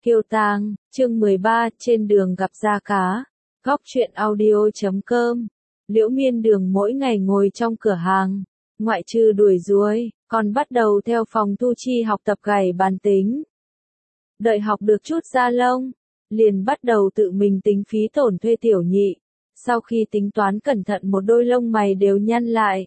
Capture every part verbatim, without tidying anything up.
Kiều Tang, chương mười ba, trên đường gặp da cá. Góc truyện audio chấm com. Liễu Miên Đường mỗi ngày ngồi trong cửa hàng, ngoại trừ đuổi ruồi, còn bắt đầu theo phòng thu chi học tập gảy bàn tính. Đợi học được chút da lông, liền bắt đầu tự mình tính phí tổn thuê tiểu nhị. Sau khi tính toán cẩn thận một đôi lông mày đều nhăn lại.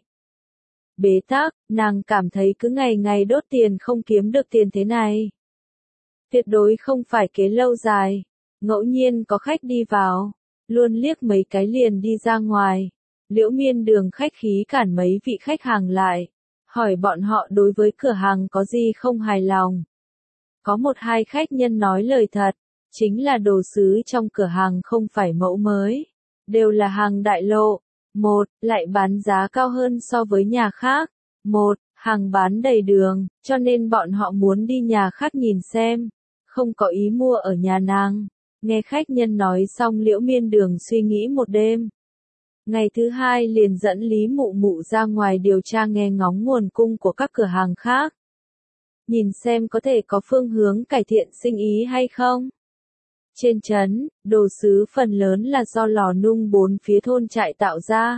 Bế tắc, nàng cảm thấy cứ ngày ngày đốt tiền không kiếm được tiền thế này. Tuyệt đối không phải kế lâu dài. Ngẫu nhiên có khách đi vào, luôn liếc mấy cái liền đi ra ngoài. Liễu Miên Đường khách khí cản mấy vị khách hàng lại, hỏi bọn họ đối với cửa hàng có gì không hài lòng. Có một hai khách nhân nói lời thật, chính là đồ sứ trong cửa hàng không phải mẫu mới, đều là hàng đại lộ. Một, lại bán giá cao hơn so với nhà khác. Một, hàng bán đầy đường, cho nên bọn họ muốn đi nhà khác nhìn xem, không có ý mua ở nhà nàng. Nghe khách nhân nói xong Liễu Miên Đường suy nghĩ một đêm. Ngày thứ hai liền dẫn Lý Mụ Mụ ra ngoài điều tra nghe ngóng nguồn cung của các cửa hàng khác. Nhìn xem có thể có phương hướng cải thiện sinh ý hay không. Trên trấn, đồ sứ phần lớn là do lò nung bốn phía thôn trại tạo ra.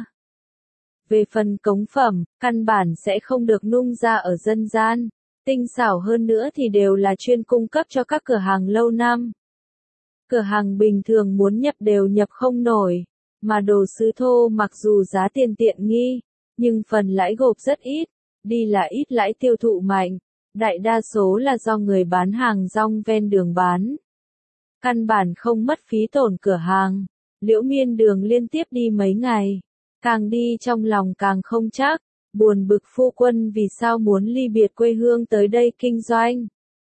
Về phần cống phẩm, căn bản sẽ không được nung ra ở dân gian. Tinh xảo hơn nữa thì đều là chuyên cung cấp cho các cửa hàng lâu năm. Cửa hàng bình thường muốn nhập đều nhập không nổi, mà đồ sứ thô mặc dù giá tiền tiện nghi, nhưng phần lãi gộp rất ít, đi là ít lãi tiêu thụ mạnh, đại đa số là do người bán hàng rong ven đường bán. Căn bản không mất phí tổn cửa hàng. Liễu Miên Đường liên tiếp đi mấy ngày, càng đi trong lòng càng không chắc, buồn bực phu quân vì sao muốn ly biệt quê hương tới đây kinh doanh.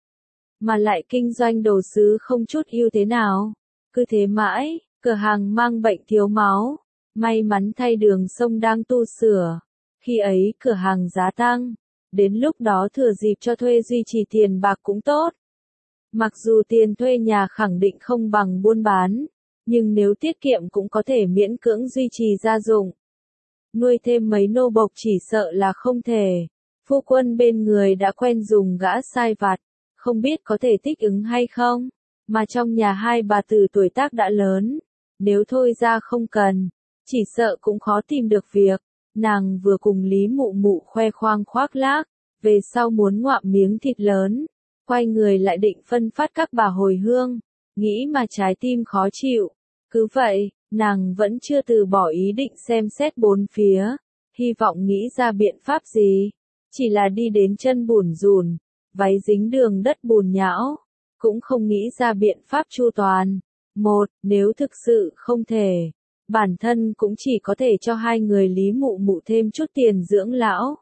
Mà lại kinh doanh đồ sứ không chút ưu thế nào, cứ thế mãi, cửa hàng mang bệnh thiếu máu, may mắn thay đường sông đang tu sửa, khi ấy cửa hàng giá tăng, đến lúc đó thừa dịp cho thuê duy trì tiền bạc cũng tốt. Mặc dù tiền thuê nhà khẳng định không bằng buôn bán, nhưng nếu tiết kiệm cũng có thể miễn cưỡng duy trì gia dụng. Nuôi thêm mấy nô bộc chỉ sợ là không thể. Phu quân bên người đã quen dùng gã sai vặt, không biết có thể thích ứng hay không, mà trong nhà hai bà tử tuổi tác đã lớn, nếu thôi ra không cần, chỉ sợ cũng khó tìm được việc. Nàng vừa cùng Lý Mụ Mụ khoe khoang khoác lác, về sau muốn ngoạm miếng thịt lớn, quay người lại định phân phát các bà hồi hương, nghĩ mà trái tim khó chịu. Cứ vậy, nàng vẫn chưa từ bỏ ý định xem xét bốn phía, hy vọng nghĩ ra biện pháp gì, chỉ là đi đến chân bùn rùn, váy dính đường đất bùn nhão, cũng không nghĩ ra biện pháp chu toàn. Một, nếu thực sự không thể, bản thân cũng chỉ có thể cho hai người Lý Mụ Mụ thêm chút tiền dưỡng lão,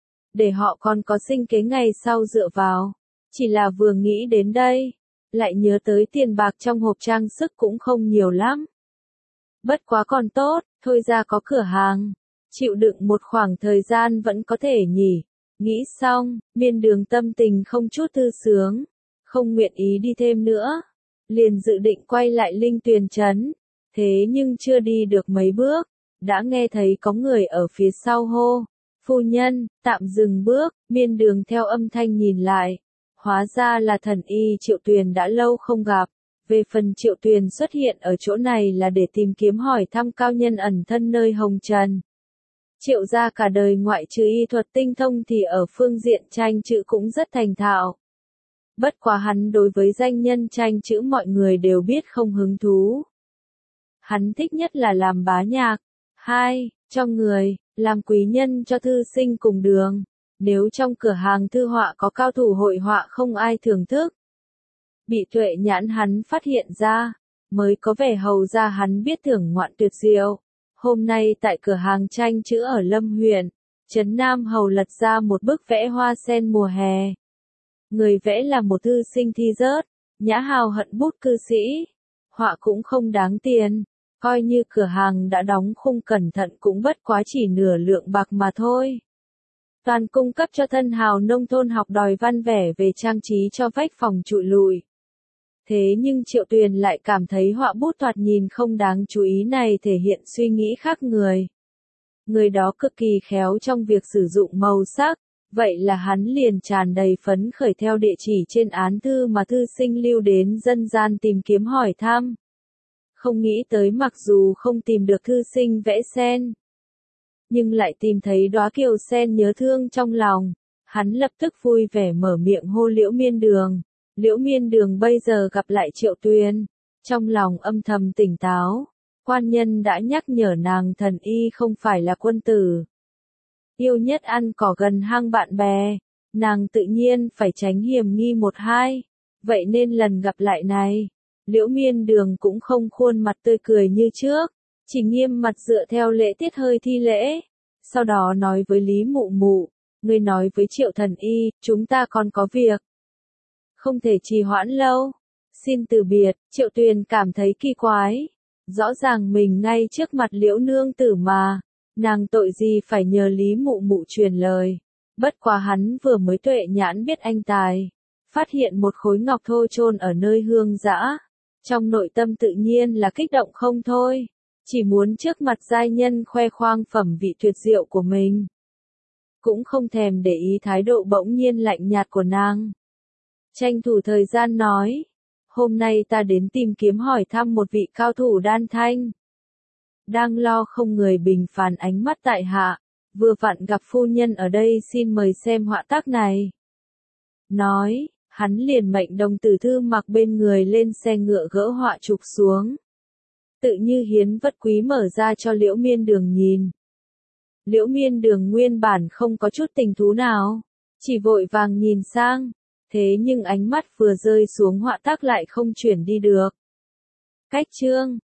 để họ còn có sinh kế ngày sau dựa vào. Chỉ là vừa nghĩ đến đây, lại nhớ tới tiền bạc trong hộp trang sức cũng không nhiều lắm. Bất quá còn tốt, thôi ra có cửa hàng, chịu đựng một khoảng thời gian vẫn có thể nhỉ. Nghĩ xong, Miên Đường tâm tình không chút thư sướng, không nguyện ý đi thêm nữa, liền dự định quay lại Linh Tuyền trấn. Thế nhưng chưa đi được mấy bước, đã nghe thấy có người ở phía sau hô, phu nhân, tạm dừng bước. Miên Đường theo âm thanh nhìn lại, hóa ra là thần y Triệu Tuyền đã lâu không gặp. Về phần Triệu Tuyền xuất hiện ở chỗ này là để tìm kiếm hỏi thăm cao nhân ẩn thân nơi Hồng Trần. Triệu gia cả đời ngoại trừ y thuật tinh thông thì ở phương diện tranh chữ cũng rất thành thạo. Bất quá hắn đối với danh nhân tranh chữ mọi người đều biết không hứng thú. Hắn thích nhất là làm bá nhạc. Hai, cho người, làm quý nhân cho thư sinh cùng đường. Nếu trong cửa hàng thư họa có cao thủ hội họa không ai thưởng thức. Bị tuệ nhãn hắn phát hiện ra, mới có vẻ hầu ra hắn biết thưởng ngoạn tuyệt diệu. Hôm nay tại cửa hàng tranh chữ ở Lâm huyện, Trấn Nam Hầu lật ra một bức vẽ hoa sen mùa hè. Người vẽ là một thư sinh thi rớt, nhã hào hận bút cư sĩ. Họa cũng không đáng tiền, coi như cửa hàng đã đóng khung cẩn thận cũng bất quá chỉ nửa lượng bạc mà thôi. Toàn cung cấp cho thân hào nông thôn học đòi văn vẻ về trang trí cho vách phòng trụi lùi. Thế nhưng Triệu Tuyền lại cảm thấy họa bút thoạt nhìn không đáng chú ý này thể hiện suy nghĩ khác người. Người đó cực kỳ khéo trong việc sử dụng màu sắc, Vậy là hắn liền tràn đầy phấn khởi theo địa chỉ trên án thư mà thư sinh lưu đến dân gian tìm kiếm hỏi thăm. Không nghĩ tới mặc dù không tìm được thư sinh vẽ sen, nhưng lại tìm thấy đóa kiều sen nhớ thương trong lòng. Hắn lập tức vui vẻ mở miệng hô Liễu Miên Đường. Liễu Miên Đường bây giờ gặp lại Triệu Tuyền, trong lòng âm thầm tỉnh táo. Quan nhân đã nhắc nhở nàng thần y không phải là quân tử. Yêu nhất ăn cỏ gần hang bạn bè, nàng tự nhiên phải tránh hiểm nghi một hai. Vậy nên lần gặp lại này, Liễu Miên Đường cũng không khuôn mặt tươi cười như trước, chỉ nghiêm mặt dựa theo lễ tiết hơi thi lễ. Sau đó nói với Lý Mụ Mụ, ngươi nói với Triệu thần y, chúng ta còn có việc, không thể trì hoãn lâu. Xin từ biệt. Triệu Tuyền cảm thấy kỳ quái. Rõ ràng mình ngay trước mặt Liễu nương tử mà, nàng tội gì phải nhờ Lý Mụ Mụ truyền lời. Bất quá hắn vừa mới tuệ nhãn biết anh tài, phát hiện một khối ngọc thô chôn ở nơi hương dã, trong nội tâm tự nhiên là kích động không thôi, chỉ muốn trước mặt giai nhân khoe khoang phẩm vị tuyệt diệu của mình. Cũng không thèm để ý thái độ bỗng nhiên lạnh nhạt của nàng. Tranh thủ thời gian nói, hôm nay ta đến tìm kiếm hỏi thăm một vị cao thủ đan thanh. Đang lo không người bình phán ánh mắt tại hạ, vừa vặn gặp phu nhân ở đây, xin mời xem họa tác này. Nói, hắn liền mệnh đồng tử thư mặc bên người lên xe ngựa gỡ họa trục xuống. Tự như hiến vật quý mở ra cho Liễu Miên Đường nhìn. Liễu Miên Đường nguyên bản không có chút tình thú nào, chỉ vội vàng nhìn sang, thế nhưng ánh mắt vừa rơi xuống họa tác lại không chuyển đi được. Cách chương